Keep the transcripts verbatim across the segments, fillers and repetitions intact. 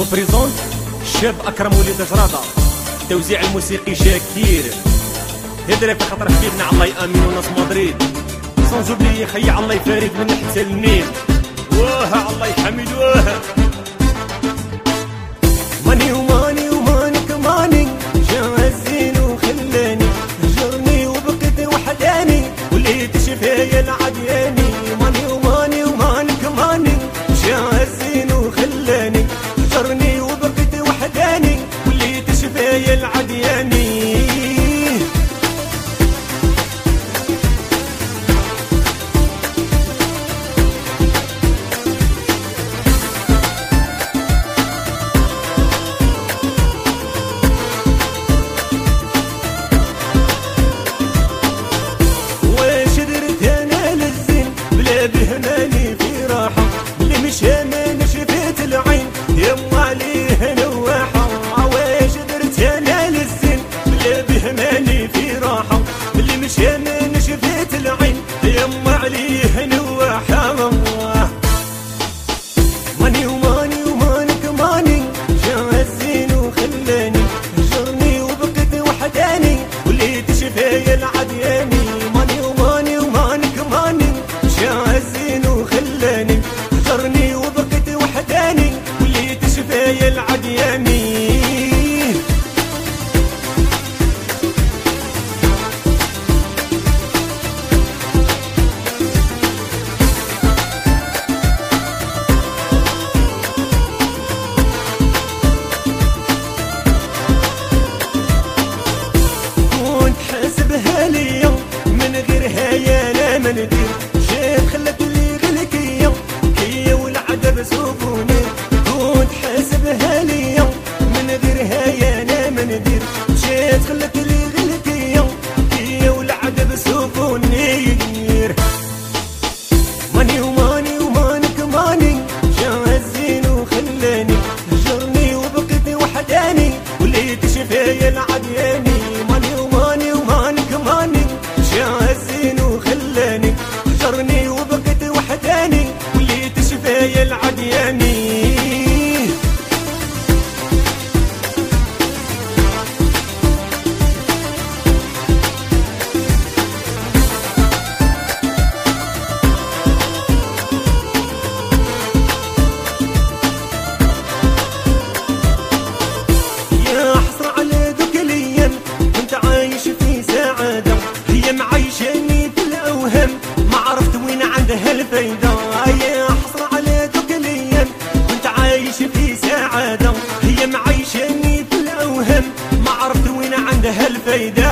جو بريزونت الشاب اكرم وليد جراده، توزيع الموسيقي شاكير، هدري في خاطر حبيبنا الله يامن وناس مدريد، سون جوبلي خيا الله يفارق من حتى النيل، واه الله يحمد واه. ماني وماني وماني كماني جا الزين وخلاني هجرني وبقيت وحداني وليت شفايا العدياني. ماني وماني وماني كماني جا الزين وخلاني هجرني وبقيت وحداني وليت شفايا العدياني. بهماني في راحة اللي مش هماني شفيت العين يما عليه نواحة. عواش درت انا للزين بلا بهماني في راحة اللي مش هماني شفيت العين يما عليه نواحة. ماني وماني وماني كماني جا الزين وخلاني هجرني وبقيت وحداني وليت شفايا العدياني. ماني وماني وماني كماني جا الزين وخلاني هجرني وبقيت وحداني وليت شفايا العدياني. كنت حاسبها ليا من غيرها يا لا ما ندير، جات خلت لي غلكية كيا والعدب سوفوني. كنت حاسبها ليا من غيرها يا لا ما ندير، جات خلت لي غلكية كيا والعدب سوفوني. ماني وماني وماني كماني جا الزين وخلاني هجرني وبقيت وحداني وليت شفايا العدياني. ماني وماني وماني كماني جا الزين وخلاني هجرني وبقيت وحداني وليت شفايا العدياني. يا حسرة على ذوك الايام كنت عايش في سعادة، هي معيشاني في الاوهام ما عرفت وين عندها الفايدة. يا حسرة على ذوك الايام كنت عايش في سعادة، هي معيشاني في الاوهام ما عرفت وين عندها الفايدة.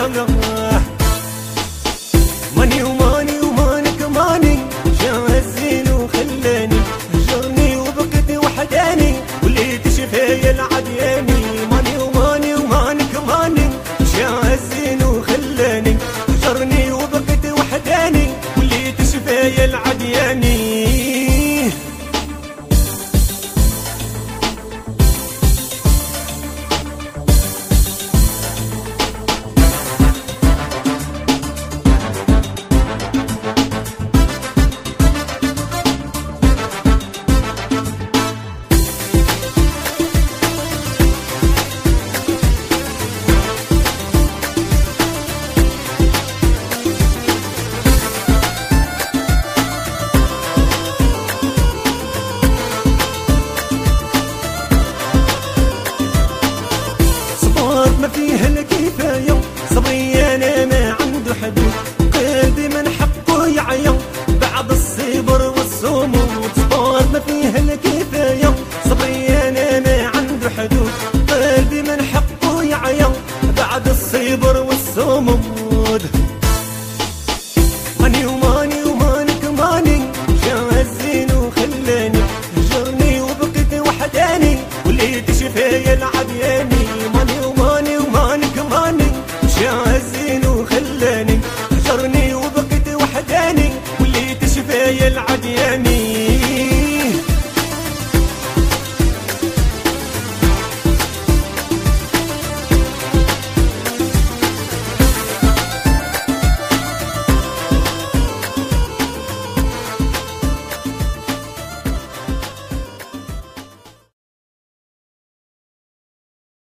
ماني وماني وماني كماني جا الزين وخلاني هجرني وبقيت وحداني وليت شفايا العدياني. ماني وماني وماني كماني جا الزين وخلاني هجرني وبقيت وحداني وليت شفايا العدياني. ما فيها الكفاية صبري أنا ما عنده حدود، قلبي من حقه يعيا بعد الصبر والصمود. صبر ما فيها الكفاية صبري أنا ما عنده حدود، قلبي من حقه يعيا بعد الصبر والصمود. ماني وماني وماني كماني جا الزين وخلاني هجرني وبقيت وحداني وليت شفايا العدياني. ماني وماني وماني كماني جا الزين وخلاني هجرني وبقيت وحداني وليت شفايا العدياني.